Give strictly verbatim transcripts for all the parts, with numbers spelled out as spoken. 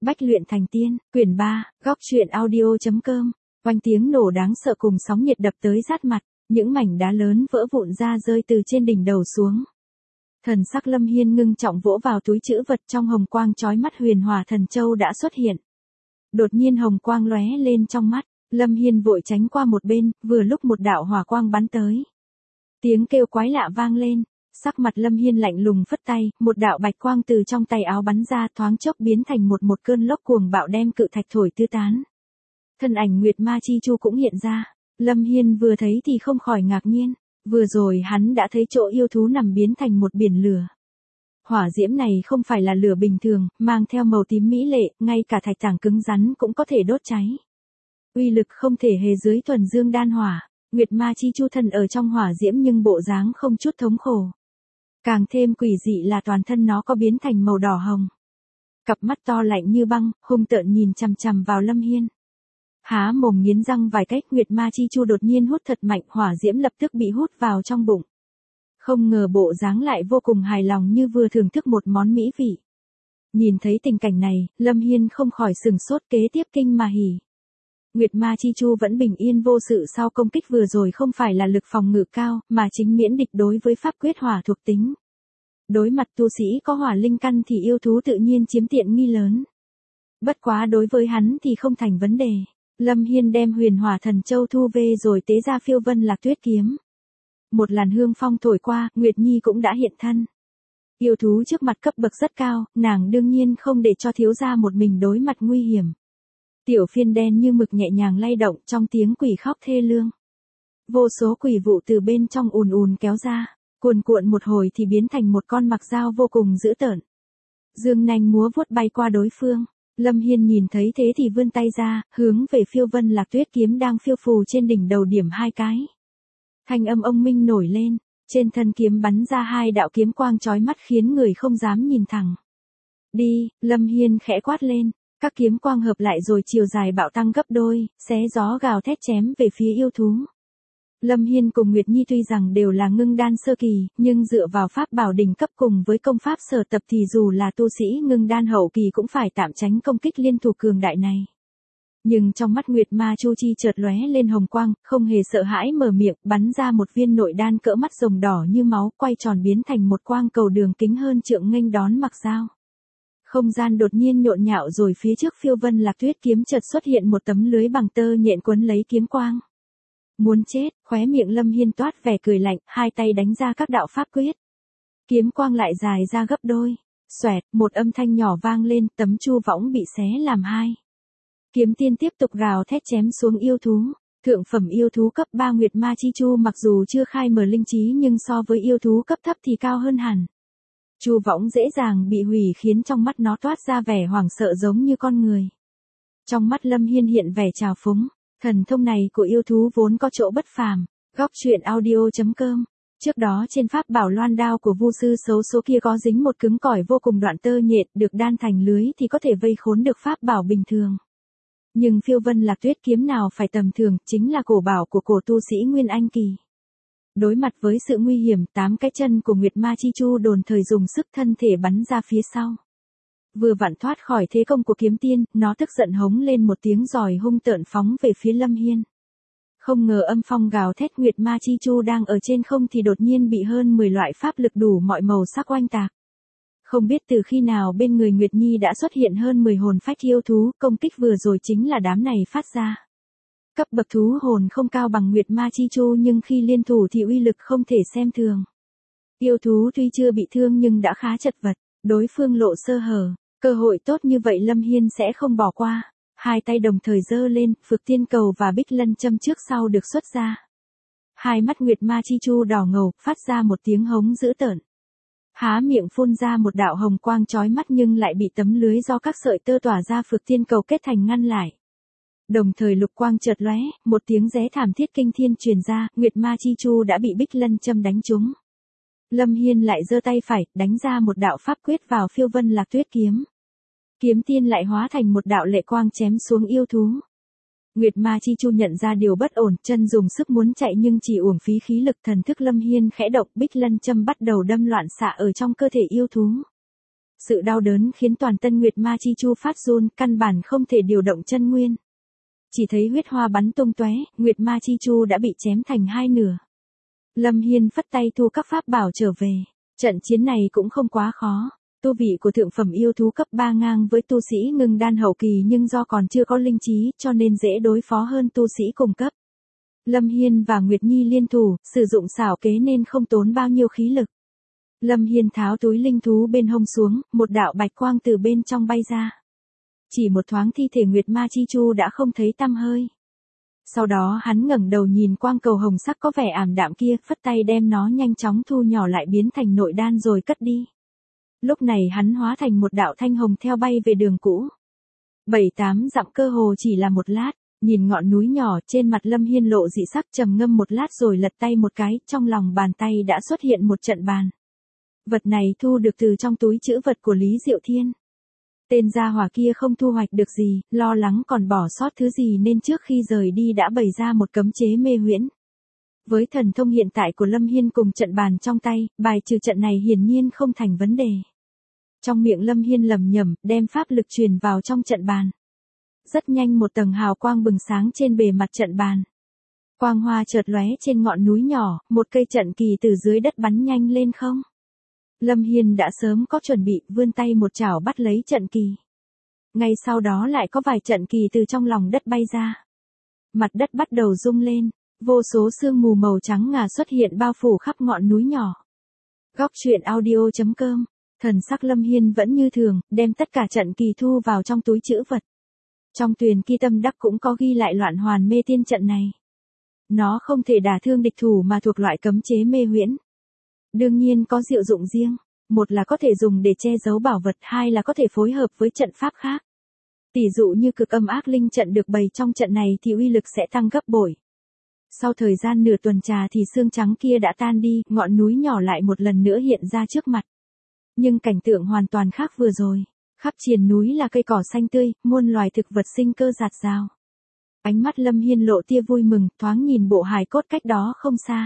Bách luyện thành tiên, quyển ba, góc truyện audio.com. Oanh tiếng nổ đáng sợ cùng sóng nhiệt đập tới sát mặt, những mảnh đá lớn vỡ vụn ra rơi từ trên đỉnh đầu xuống. Thần sắc Lâm Hiên ngưng trọng vỗ vào túi trữ vật, trong hồng quang chói mắt huyền hỏa thần châu đã xuất hiện. Đột nhiên hồng quang lóe lên trong mắt, Lâm Hiên vội tránh qua một bên, vừa lúc một đạo hỏa quang bắn tới. Tiếng kêu quái lạ vang lên, sắc mặt Lâm Hiên lạnh lùng phất tay, một đạo bạch quang từ trong tay áo bắn ra, thoáng chốc biến thành một một cơn lốc cuồng bạo đem cự thạch thổi tứ tán. Thân ảnh Nguyệt Ma Chi Chu cũng hiện ra, Lâm Hiên vừa thấy thì không khỏi ngạc nhiên, vừa rồi hắn đã thấy chỗ yêu thú nằm biến thành một biển lửa. Hỏa diễm này không phải là lửa bình thường, mang theo màu tím mỹ lệ, ngay cả thạch tảng cứng rắn cũng có thể đốt cháy. Uy lực không thể hề dưới thuần dương đan hỏa. Nguyệt Ma Chi Chu thân ở trong hỏa diễm nhưng bộ dáng không chút thống khổ. Càng thêm quỷ dị là toàn thân nó có biến thành màu đỏ hồng. Cặp mắt to lạnh như băng, hung tợn nhìn chằm chằm vào Lâm Hiên. Há mồm nghiến răng vài cách, Nguyệt Ma Chi Chu đột nhiên hút thật mạnh, hỏa diễm lập tức bị hút vào trong bụng. Không ngờ bộ dáng lại vô cùng hài lòng như vừa thưởng thức một món mỹ vị. Nhìn thấy tình cảnh này, Lâm Hiên không khỏi sừng sốt, kế tiếp kinh mà hỉ. Nguyệt Ma Chi Chu vẫn bình yên vô sự sau công kích vừa rồi, không phải là lực phòng ngự cao, mà chính miễn địch đối với pháp quyết hỏa thuộc tính. Đối mặt tu sĩ có hỏa linh căn thì yêu thú tự nhiên chiếm tiện nghi lớn. Bất quá đối với hắn thì không thành vấn đề. Lâm Hiên đem huyền hỏa thần châu thu về rồi tế ra phiêu vân lạc tuyết kiếm. Một làn hương phong thổi qua, Nguyệt Nhi cũng đã hiện thân. Yêu thú trước mặt cấp bậc rất cao, nàng đương nhiên không để cho thiếu gia một mình đối mặt nguy hiểm. Tiểu phiên đen như mực nhẹ nhàng lay động trong tiếng quỷ khóc thê lương. Vô số quỷ vụ từ bên trong ùn ùn kéo ra, cuồn cuộn một hồi thì biến thành một con mặc dao vô cùng dữ tợn. Dương nanh múa vuốt bay qua đối phương. Lâm Hiên nhìn thấy thế thì vươn tay ra, hướng về phiêu vân lạc tuyết kiếm đang phiêu phù trên đỉnh đầu điểm hai cái. Thanh âm ông minh nổi lên, trên thân kiếm bắn ra hai đạo kiếm quang chói mắt khiến người không dám nhìn thẳng. Đi, Lâm Hiên khẽ quát lên. Các kiếm quang hợp lại rồi chiều dài bạo tăng gấp đôi, xé gió gào thét chém về phía yêu thú. Lâm Hiên cùng Nguyệt Nhi tuy rằng đều là ngưng đan sơ kỳ, nhưng dựa vào pháp bảo đỉnh cấp cùng với công pháp sở tập thì dù là tu sĩ ngưng đan hậu kỳ cũng phải tạm tránh công kích liên thủ cường đại này. Nhưng trong mắt Nguyệt Ma Chu Chi chợt lóe lên hồng quang, không hề sợ hãi mở miệng, bắn ra một viên nội đan cỡ mắt rồng đỏ như máu, quay tròn biến thành một quang cầu đường kính hơn trượng nghênh đón mặc dao. Không gian đột nhiên nhộn nhạo rồi phía trước phiêu vân lạc tuyết kiếm chợt xuất hiện một tấm lưới bằng tơ nhện quấn lấy kiếm quang. Muốn chết, khóe miệng Lâm Hiên toát vẻ cười lạnh, hai tay đánh ra các đạo pháp quyết. Kiếm quang lại dài ra gấp đôi. Xoẹt, một âm thanh nhỏ vang lên, tấm chu võng bị xé làm hai. Kiếm tiên tiếp tục gào thét chém xuống yêu thú. Thượng phẩm yêu thú cấp ba Nguyệt Ma Chi Chu mặc dù chưa khai mở linh trí nhưng so với yêu thú cấp thấp thì cao hơn hẳn. Chu võng dễ dàng bị hủy khiến trong mắt nó toát ra vẻ hoảng sợ giống như con người. Trong mắt Lâm Hiên hiện vẻ trào phúng, thần thông này của yêu thú vốn có chỗ bất phàm. Góc truyện audio.com. Trước đó trên pháp bảo loan đao của vu sư xấu số kia có dính một cứng cỏi vô cùng đoạn tơ nhện, được đan thành lưới thì có thể vây khốn được pháp bảo bình thường. Nhưng phiêu vân lạc tuyết kiếm nào phải tầm thường, chính là cổ bảo của cổ tu sĩ Nguyên Anh kỳ. Đối mặt với sự nguy hiểm, tám cái chân của Nguyệt Ma Chi Chu đồn thời dùng sức thân thể bắn ra phía sau. Vừa vặn thoát khỏi thế công của kiếm tiên, nó tức giận hống lên một tiếng rồi hung tợn phóng về phía Lâm Hiên. Không ngờ âm phong gào thét, Nguyệt Ma Chi Chu đang ở trên không thì đột nhiên bị hơn mười loại pháp lực đủ mọi màu sắc oanh tạc. Không biết từ khi nào bên người Nguyệt Nhi đã xuất hiện hơn mười hồn phách yêu thú, công kích vừa rồi chính là đám này phát ra. Cấp bậc thú hồn không cao bằng Nguyệt Ma Chi Chu nhưng khi liên thủ thì uy lực không thể xem thường. Yêu thú tuy chưa bị thương nhưng đã khá chật vật, đối phương lộ sơ hở, cơ hội tốt như vậy Lâm Hiên sẽ không bỏ qua. Hai tay đồng thời giơ lên, Phược Tiên Cầu và Bích Lân Châm trước sau được xuất ra. Hai mắt Nguyệt Ma Chi Chu đỏ ngầu, phát ra một tiếng hống dữ tợn. Há miệng phun ra một đạo hồng quang chói mắt nhưng lại bị tấm lưới do các sợi tơ tỏa ra Phược Tiên Cầu kết thành ngăn lại. Đồng thời lục quang chợt lóe, một tiếng ré thảm thiết kinh thiên truyền ra, Nguyệt Ma Chi Chu đã bị Bích Lân Châm đánh trúng. Lâm Hiên lại giơ tay phải, đánh ra một đạo pháp quyết vào phiêu vân lạc tuyết kiếm. Kiếm tiên lại hóa thành một đạo lệ quang chém xuống yêu thú. Nguyệt Ma Chi Chu nhận ra điều bất ổn, chân dùng sức muốn chạy nhưng chỉ uổng phí khí lực, thần thức Lâm Hiên khẽ động, Bích Lân Châm bắt đầu đâm loạn xạ ở trong cơ thể yêu thú. Sự đau đớn khiến toàn thân Nguyệt Ma Chi Chu phát run, căn bản không thể điều động chân nguyên. Chỉ thấy huyết hoa bắn tung tóe, Nguyệt Ma Chi Chu đã bị chém thành hai nửa. Lâm Hiên phất tay thu các pháp bảo trở về. Trận chiến này cũng không quá khó. Tu vị của thượng phẩm yêu thú cấp ba ngang với tu sĩ ngưng đan hậu kỳ, nhưng do còn chưa có linh trí cho nên dễ đối phó hơn tu sĩ cùng cấp. Lâm Hiên và Nguyệt Nhi liên thủ, sử dụng xảo kế nên không tốn bao nhiêu khí lực. Lâm Hiên tháo túi linh thú bên hông xuống, một đạo bạch quang từ bên trong bay ra. Chỉ một thoáng thi thể Nguyệt Ma Chi Chu đã không thấy tăm hơi. Sau đó hắn ngẩng đầu nhìn quang cầu hồng sắc có vẻ ảm đạm kia, phất tay đem nó nhanh chóng thu nhỏ lại biến thành nội đan rồi cất đi. Lúc này hắn hóa thành một đạo thanh hồng theo bay về đường cũ. Bảy tám dặm cơ hồ chỉ là một lát, nhìn ngọn núi nhỏ trên mặt Lâm Hiên lộ dị sắc, trầm ngâm một lát rồi lật tay một cái, trong lòng bàn tay đã xuất hiện một trận bàn. Vật này thu được từ trong túi trữ vật của Lý Diệu Thiên. Tên gia hỏa kia không thu hoạch được gì, lo lắng còn bỏ sót thứ gì nên trước khi rời đi đã bày ra một cấm chế mê huyễn. Với thần thông hiện tại của Lâm Hiên cùng trận bàn trong tay, bài trừ trận này hiển nhiên không thành vấn đề. Trong miệng Lâm Hiên lẩm nhẩm, đem pháp lực truyền vào trong trận bàn. Rất nhanh một tầng hào quang bừng sáng trên bề mặt trận bàn. Quang hoa chợt lóe trên ngọn núi nhỏ, một cây trận kỳ từ dưới đất bắn nhanh lên không. Lâm Hiên đã sớm có chuẩn bị, vươn tay một chảo bắt lấy trận kỳ. Ngay sau đó lại có vài trận kỳ từ trong lòng đất bay ra. Mặt đất bắt đầu rung lên, vô số sương mù màu trắng ngà xuất hiện bao phủ khắp ngọn núi nhỏ. Góc truyện audio chấm com. Thần sắc Lâm Hiên vẫn như thường, đem tất cả trận kỳ thu vào trong túi trữ vật. Trong Tuyền Ki Tâm Đắc cũng có ghi lại loạn hoàn mê tiên trận này. Nó không thể đả thương địch thủ mà thuộc loại cấm chế mê huyễn. Đương nhiên có diệu dụng riêng, một là có thể dùng để che giấu bảo vật, hai là có thể phối hợp với trận pháp khác. Tỷ dụ như cực âm ác linh trận được bày trong trận này thì uy lực sẽ tăng gấp bội. Sau thời gian nửa tuần trà thì xương trắng kia đã tan đi, ngọn núi nhỏ lại một lần nữa hiện ra trước mặt. Nhưng cảnh tượng hoàn toàn khác vừa rồi. Khắp triền núi là cây cỏ xanh tươi, muôn loài thực vật sinh cơ rạt rào. Ánh mắt Lâm Hiên lộ tia vui mừng, thoáng nhìn bộ hài cốt cách đó không xa.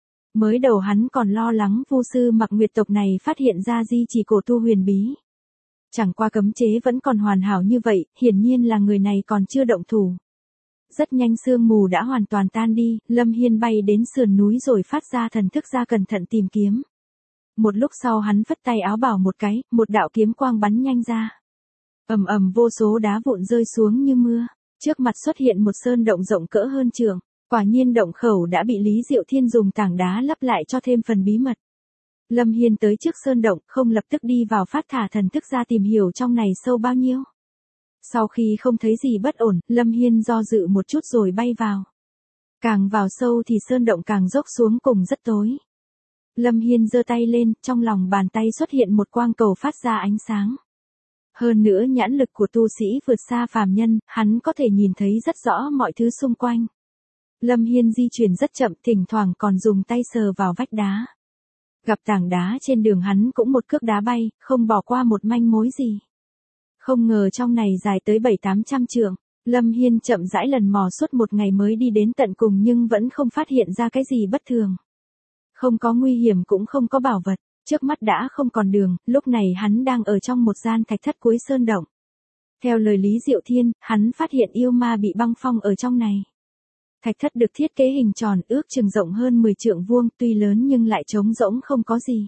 Mới đầu hắn còn lo lắng vu sư Mặc Nguyệt tộc này phát hiện ra di chỉ cổ tu huyền bí. Chẳng qua cấm chế vẫn còn hoàn hảo như vậy, hiển nhiên là người này còn chưa động thủ. Rất nhanh sương mù đã hoàn toàn tan đi, Lâm Hiên bay đến sườn núi rồi phát ra thần thức ra cẩn thận tìm kiếm. Một lúc sau hắn phất tay áo bảo một cái, một đạo kiếm quang bắn nhanh ra. Ầm ầm vô số đá vụn rơi xuống như mưa, trước mặt xuất hiện một sơn động rộng cỡ hơn trượng. Quả nhiên động khẩu đã bị Lý Diệu Thiên dùng tảng đá lấp lại cho thêm phần bí mật. Lâm Hiên tới trước sơn động, không lập tức đi vào, phát thả thần thức ra tìm hiểu trong này sâu bao nhiêu. Sau khi không thấy gì bất ổn, Lâm Hiên do dự một chút rồi bay vào. Càng vào sâu thì sơn động càng dốc xuống cùng rất tối. Lâm Hiên giơ tay lên, trong lòng bàn tay xuất hiện một quang cầu phát ra ánh sáng. Hơn nữa nhãn lực của tu sĩ vượt xa phàm nhân, hắn có thể nhìn thấy rất rõ mọi thứ xung quanh. Lâm Hiên di chuyển rất chậm, thỉnh thoảng còn dùng tay sờ vào vách đá. Gặp tảng đá trên đường hắn cũng một cước đá bay, không bỏ qua một manh mối gì. Không ngờ trong này dài tới bảy tám trăm trượng. Lâm Hiên chậm rãi lần mò suốt một ngày mới đi đến tận cùng nhưng vẫn không phát hiện ra cái gì bất thường. Không có nguy hiểm cũng không có bảo vật, trước mắt đã không còn đường, lúc này hắn đang ở trong một gian thạch thất cuối sơn động. Theo lời Lý Diệu Thiên, hắn phát hiện yêu ma bị băng phong ở trong này. Thạch thất được thiết kế hình tròn, ước chừng rộng hơn mười trượng vuông, tuy lớn nhưng lại trống rỗng không có gì.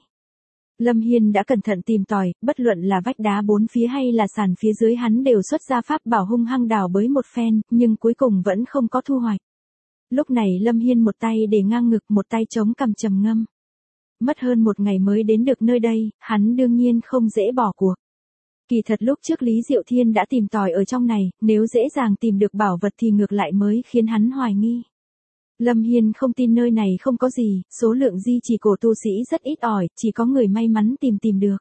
Lâm Hiên đã cẩn thận tìm tòi, bất luận là vách đá bốn phía hay là sàn phía dưới hắn đều xuất ra pháp bảo hung hăng đào bới một phen, nhưng cuối cùng vẫn không có thu hoạch. Lúc này Lâm Hiên một tay để ngang ngực, một tay chống cằm trầm ngâm. Mất hơn một ngày mới đến được nơi đây, hắn đương nhiên không dễ bỏ cuộc. Kỳ thật lúc trước Lý Diệu Thiên đã tìm tòi ở trong này, nếu dễ dàng tìm được bảo vật thì ngược lại mới khiến hắn hoài nghi. Lâm Hiên không tin nơi này không có gì, số lượng di chỉ cổ tu sĩ rất ít ỏi, chỉ có người may mắn tìm tìm được.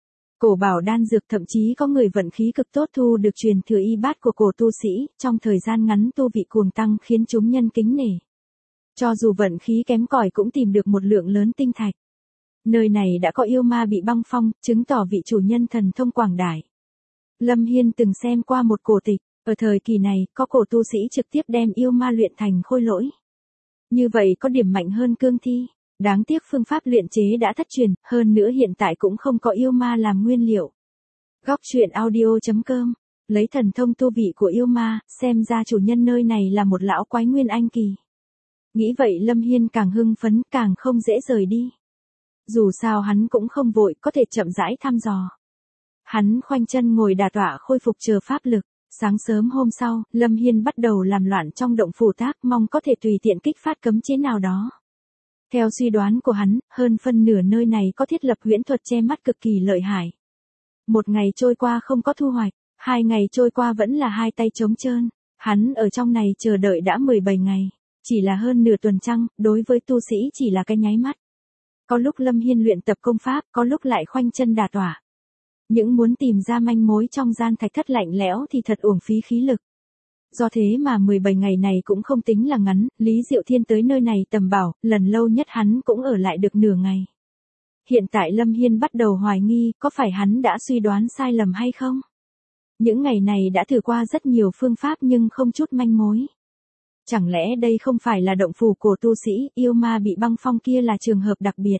Cổ bảo đan dược, thậm chí có người vận khí cực tốt thu được truyền thừa y bát của cổ tu sĩ, trong thời gian ngắn tu vị cuồng tăng khiến chúng nhân kính nể. Cho dù vận khí kém cỏi cũng tìm được một lượng lớn tinh thạch. Nơi này đã có yêu ma bị băng phong, chứng tỏ vị chủ nhân thần thông quảng đại. Lâm Hiên từng xem qua một cổ tịch, ở thời kỳ này, có cổ tu sĩ trực tiếp đem yêu ma luyện thành khôi lỗi. Như vậy có điểm mạnh hơn cương thi. Đáng tiếc phương pháp luyện chế đã thất truyền, hơn nữa hiện tại cũng không có yêu ma làm nguyên liệu. Góc truyện audio.com. Lấy thần thông tu vị của yêu ma, xem ra chủ nhân nơi này là một lão quái nguyên anh kỳ. Nghĩ vậy Lâm Hiên càng hưng phấn, càng không dễ rời đi. Dù sao hắn cũng không vội, có thể chậm rãi thăm dò. Hắn khoanh chân ngồi đả tọa khôi phục chờ pháp lực. Sáng sớm hôm sau, Lâm Hiên bắt đầu làm loạn trong động phủ thác, mong có thể tùy tiện kích phát cấm chế nào đó. Theo suy đoán của hắn, hơn phân nửa nơi này có thiết lập huyễn thuật che mắt cực kỳ lợi hại. Một ngày trôi qua không có thu hoạch, hai ngày trôi qua vẫn là hai tay trống trơn. Hắn ở trong này chờ đợi đã mười bảy ngày, chỉ là hơn nửa tuần trăng, đối với tu sĩ chỉ là cái nháy mắt. Có lúc Lâm Hiên luyện tập công pháp, có lúc lại khoanh chân đả tọa. Những muốn tìm ra manh mối trong gian thạch thất lạnh lẽo thì thật uổng phí khí lực. Do thế mà mười bảy ngày này cũng không tính là ngắn, Lý Diệu Thiên tới nơi này tầm bảo, lần lâu nhất hắn cũng ở lại được nửa ngày. Hiện tại Lâm Hiên bắt đầu hoài nghi, có phải hắn đã suy đoán sai lầm hay không? Những ngày này đã thử qua rất nhiều phương pháp nhưng không chút manh mối. Chẳng lẽ đây không phải là động phủ của tu sĩ, yêu ma bị băng phong kia là trường hợp đặc biệt?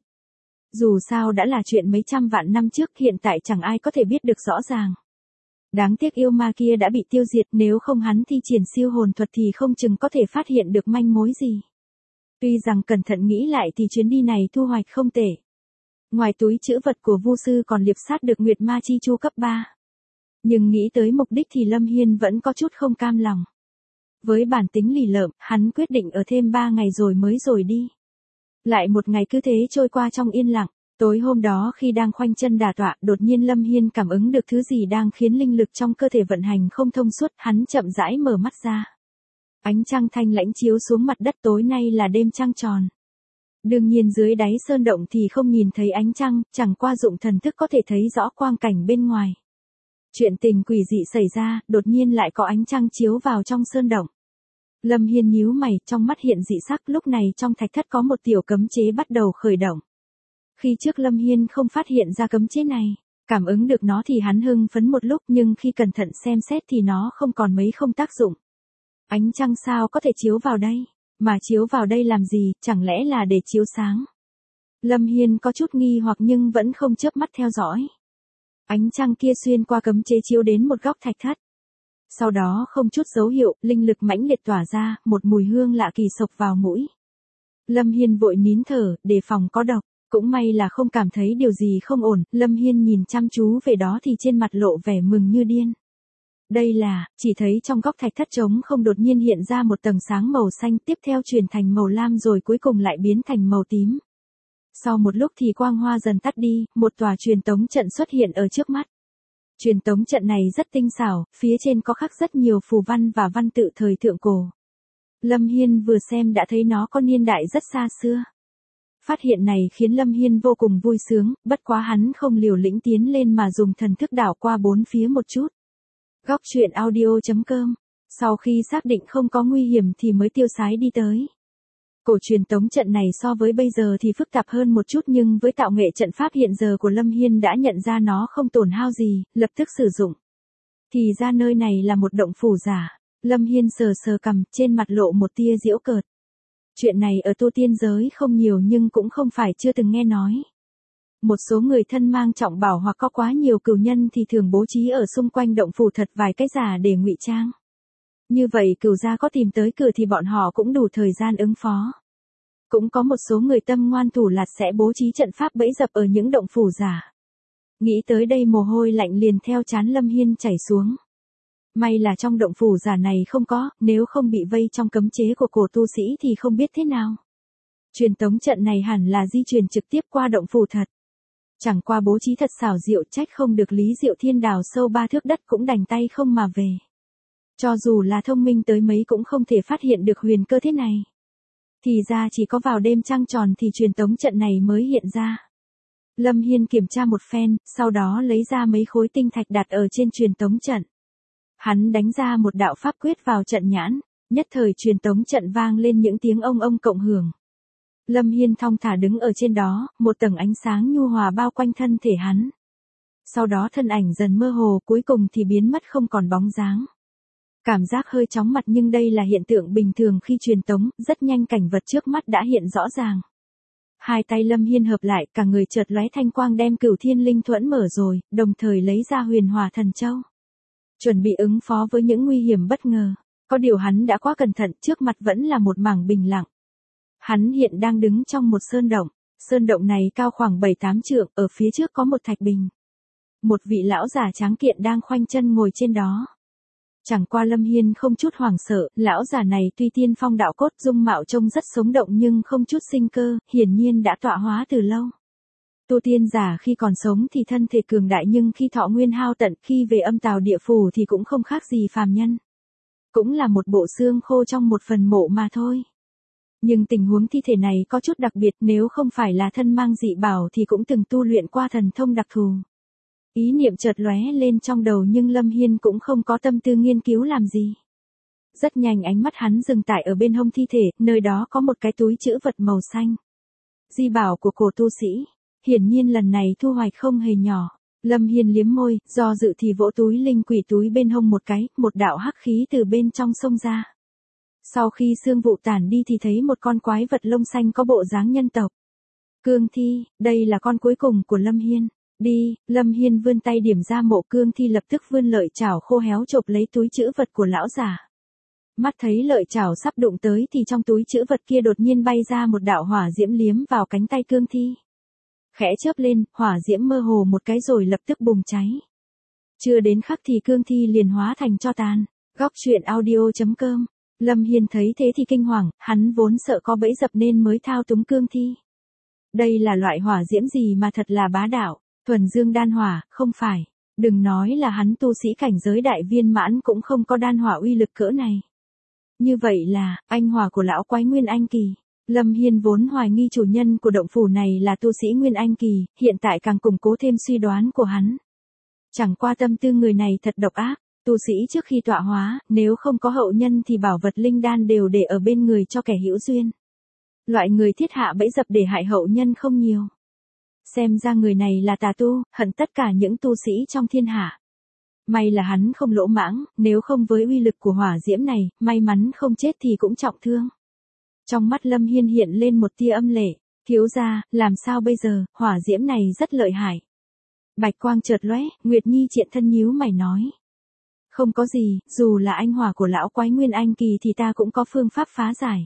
Dù sao đã là chuyện mấy trăm vạn năm trước, hiện tại chẳng ai có thể biết được rõ ràng. Đáng tiếc yêu ma kia đã bị tiêu diệt, nếu không hắn thi triển siêu hồn thuật thì không chừng có thể phát hiện được manh mối gì. Tuy rằng cẩn thận nghĩ lại thì chuyến đi này thu hoạch không tệ. Ngoài túi trữ vật của Vu sư còn liệp sát được Nguyệt Ma Chi Chu cấp ba. Nhưng nghĩ tới mục đích thì Lâm Hiên vẫn có chút không cam lòng. Với bản tính lì lợm, hắn quyết định ở thêm ba ngày rồi mới rồi đi. Lại một ngày cứ thế trôi qua trong yên lặng. Tối hôm đó khi đang khoanh chân đả tọa, đột nhiên Lâm Hiên cảm ứng được thứ gì đang khiến linh lực trong cơ thể vận hành không thông suốt, hắn chậm rãi mở mắt ra. Ánh trăng thanh lãnh chiếu xuống mặt đất, tối nay là đêm trăng tròn. Đương nhiên dưới đáy sơn động thì không nhìn thấy ánh trăng, chẳng qua dụng thần thức có thể thấy rõ quang cảnh bên ngoài. Chuyện tình quỷ dị xảy ra, đột nhiên lại có ánh trăng chiếu vào trong sơn động. Lâm Hiên nhíu mày, trong mắt hiện dị sắc, lúc này trong thạch thất có một tiểu cấm chế bắt đầu khởi động. Khi trước Lâm Hiên không phát hiện ra cấm chế này, cảm ứng được nó thì hắn hưng phấn một lúc, nhưng khi cẩn thận xem xét thì nó không còn mấy không tác dụng. Ánh trăng sao có thể chiếu vào đây? Mà chiếu vào đây làm gì, chẳng lẽ là để chiếu sáng? Lâm Hiên có chút nghi hoặc nhưng vẫn không chớp mắt theo dõi. Ánh trăng kia xuyên qua cấm chế chiếu đến một góc thạch thất. Sau đó không chút dấu hiệu, linh lực mãnh liệt tỏa ra, một mùi hương lạ kỳ xộc vào mũi. Lâm Hiên vội nín thở, đề phòng có độc. Cũng may là không cảm thấy điều gì không ổn, Lâm Hiên nhìn chăm chú về đó thì trên mặt lộ vẻ mừng như điên. Đây là, chỉ thấy trong góc thạch thất trống không đột nhiên hiện ra một tầng sáng màu xanh, tiếp theo chuyển thành màu lam rồi cuối cùng lại biến thành màu tím. Sau một lúc thì quang hoa dần tắt đi, một tòa truyền tống trận xuất hiện ở trước mắt. Truyền tống trận này rất tinh xảo, phía trên có khắc rất nhiều phù văn và văn tự thời thượng cổ. Lâm Hiên vừa xem đã thấy nó có niên đại rất xa xưa. Phát hiện này khiến Lâm Hiên vô cùng vui sướng, bất quá hắn không liều lĩnh tiến lên mà dùng thần thức đảo qua bốn phía một chút. Góc truyện audio.com. Sau khi xác định không có nguy hiểm thì mới tiêu sái đi tới. Cổ truyền tống trận này so với bây giờ thì phức tạp hơn một chút, nhưng với tạo nghệ trận pháp hiện giờ của Lâm Hiên đã nhận ra nó không tổn hao gì, lập tức sử dụng. Thì ra nơi này là một động phủ giả. Lâm Hiên sờ sờ cằm, trên mặt lộ một tia giễu cợt. Chuyện này ở tu tiên giới không nhiều nhưng cũng không phải chưa từng nghe nói. Một số người thân mang trọng bảo hoặc có quá nhiều cừu nhân thì thường bố trí ở xung quanh động phủ thật vài cái giả để ngụy trang. Như vậy cừu gia có tìm tới cửa thì bọn họ cũng đủ thời gian ứng phó. Cũng có một số người tâm ngoan thủ lạt sẽ bố trí trận pháp bẫy dập ở những động phủ giả. Nghĩ tới đây mồ hôi lạnh liền theo trán Lâm Hiên chảy xuống. May là trong động phủ giả này không có, nếu không bị vây trong cấm chế của cổ tu sĩ thì không biết thế nào. Truyền tống trận này hẳn là di chuyển trực tiếp qua động phủ thật. Chẳng qua bố trí thật xảo diệu, trách không được Lý Diệu Thiên đào sâu ba thước đất cũng đành tay không mà về. Cho dù là thông minh tới mấy cũng không thể phát hiện được huyền cơ thế này. Thì ra chỉ có vào đêm trăng tròn thì truyền tống trận này mới hiện ra. Lâm Hiên kiểm tra một phen, sau đó lấy ra mấy khối tinh thạch đặt ở trên truyền tống trận. Hắn đánh ra một đạo pháp quyết vào trận nhãn, nhất thời truyền tống trận vang lên những tiếng ông ông cộng hưởng. Lâm Hiên thong thả đứng ở trên đó, một tầng ánh sáng nhu hòa bao quanh thân thể hắn. Sau đó thân ảnh dần mơ hồ, cuối cùng thì biến mất không còn bóng dáng. Cảm giác hơi chóng mặt nhưng đây là hiện tượng bình thường khi truyền tống, rất nhanh cảnh vật trước mắt đã hiện rõ ràng. Hai tay Lâm Hiên hợp lại, cả người chợt lóe thanh quang đem Cửu Thiên Linh Thuẫn mở rồi, đồng thời lấy ra Huyền Hỏa Thần Châu. Chuẩn bị ứng phó với những nguy hiểm bất ngờ. Có điều hắn đã quá cẩn thận, trước mặt vẫn là một mảng bình lặng. Hắn hiện đang đứng trong một sơn động. Sơn động này cao khoảng bảy tám trượng, ở phía trước có một thạch bình. Một vị lão già tráng kiện đang khoanh chân ngồi trên đó. Chẳng qua Lâm Hiên không chút hoảng sợ, lão già này tuy tiên phong đạo cốt, dung mạo trông rất sống động nhưng không chút sinh cơ, hiển nhiên đã tọa hóa từ lâu. Tu tiên giả khi còn sống thì thân thể cường đại nhưng khi thọ nguyên hao tận, khi về âm tào địa phủ thì cũng không khác gì phàm nhân. Cũng là một bộ xương khô trong một phần mộ mà thôi. Nhưng tình huống thi thể này có chút đặc biệt, nếu không phải là thân mang dị bảo thì cũng từng tu luyện qua thần thông đặc thù. Ý niệm chợt lóe lên trong đầu nhưng Lâm Hiên cũng không có tâm tư nghiên cứu làm gì. Rất nhanh ánh mắt hắn dừng tại ở bên hông thi thể, nơi đó có một cái túi trữ vật màu xanh. Di bảo của cổ tu sĩ, hiển nhiên lần này thu hoạch không hề nhỏ. Lâm Hiên liếm môi, do dự thì vỗ túi linh quỷ túi bên hông một cái, một đạo hắc khí từ bên trong xông ra. Sau khi xương vụ tản đi thì thấy một con quái vật lông xanh có bộ dáng nhân tộc. Cương thi, đây là con cuối cùng của Lâm Hiên. Đi, Lâm Hiên vươn tay điểm ra mộ cương thi, lập tức vươn lợi chảo khô héo chộp lấy túi trữ vật của lão già. Mắt thấy lợi chảo sắp đụng tới thì trong túi trữ vật kia đột nhiên bay ra một đạo hỏa diễm liếm vào cánh tay cương thi. Khẽ chớp lên, hỏa diễm mơ hồ một cái rồi lập tức bùng cháy. Chưa đến khắc thì cương thi liền hóa thành tro tàn. Góc truyện audio chấm com. Lâm Hiên thấy thế thì kinh hoàng, hắn vốn sợ có bẫy dập nên mới thao túng cương thi. Đây là loại hỏa diễm gì mà thật là bá đạo, thuần dương đan hỏa, không phải. Đừng nói là hắn tu sĩ cảnh giới đại viên mãn cũng không có đan hỏa uy lực cỡ này. Như vậy là, anh hỏa của lão quái Nguyên Anh Kỳ. Lâm Hiên vốn hoài nghi chủ nhân của động phủ này là tu sĩ Nguyên Anh Kỳ, hiện tại càng củng cố thêm suy đoán của hắn. Chẳng qua tâm tư người này thật độc ác, tu sĩ trước khi tọa hóa, nếu không có hậu nhân thì bảo vật linh đan đều để ở bên người cho kẻ hữu duyên. Loại người thiết hạ bẫy dập để hại hậu nhân không nhiều. Xem ra người này là tà tu, hận tất cả những tu sĩ trong thiên hạ. May là hắn không lỗ mãng, nếu không với uy lực của hỏa diễm này, may mắn không chết thì cũng trọng thương. Trong mắt Lâm Hiên hiện lên một tia âm lệ, thiếu gia, làm sao bây giờ, hỏa diễm này rất lợi hại. Bạch quang chợt lóe, Nguyệt Nhi triện thân nhíu mày nói. Không có gì, dù là anh hỏa của lão quái Nguyên Anh Kỳ thì ta cũng có phương pháp phá giải.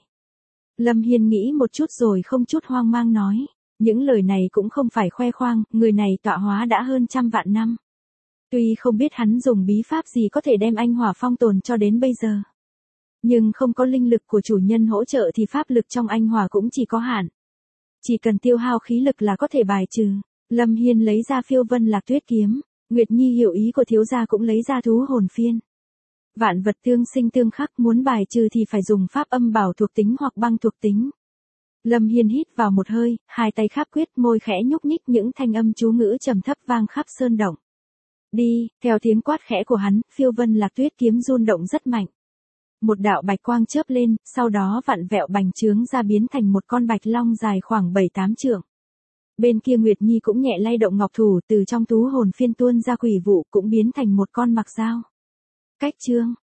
Lâm Hiên nghĩ một chút rồi không chút hoang mang nói. Những lời này cũng không phải khoe khoang, người này tọa hóa đã hơn trăm vạn năm. Tuy không biết hắn dùng bí pháp gì có thể đem anh hỏa phong tồn cho đến bây giờ. Nhưng không có linh lực của chủ nhân hỗ trợ thì pháp lực trong anh hỏa cũng chỉ có hạn. Chỉ cần tiêu hao khí lực là có thể bài trừ. Lâm Hiên lấy ra Phiêu Vân Lạc Tuyết kiếm. Nguyệt Nhi hiểu ý của thiếu gia cũng lấy ra thú hồn phiên. Vạn vật tương sinh tương khắc, muốn bài trừ thì phải dùng pháp âm bảo thuộc tính hoặc băng thuộc tính. Lâm Hiên hít vào một hơi, hai tay khắp quyết, môi khẽ nhúc nhích, những thanh âm chú ngữ trầm thấp vang khắp sơn động. Đi, theo tiếng quát khẽ của hắn, Phiêu Vân Lạc Tuyết kiếm run động rất mạnh. Một đạo bạch quang chớp lên, sau đó vặn vẹo bành trướng ra biến thành một con bạch long dài khoảng bảy tám trượng. Bên kia Nguyệt Nhi cũng nhẹ lay động ngọc thủ, từ trong thú hồn phiên tuôn ra quỷ vụ cũng biến thành một con mặc dao. Cách chương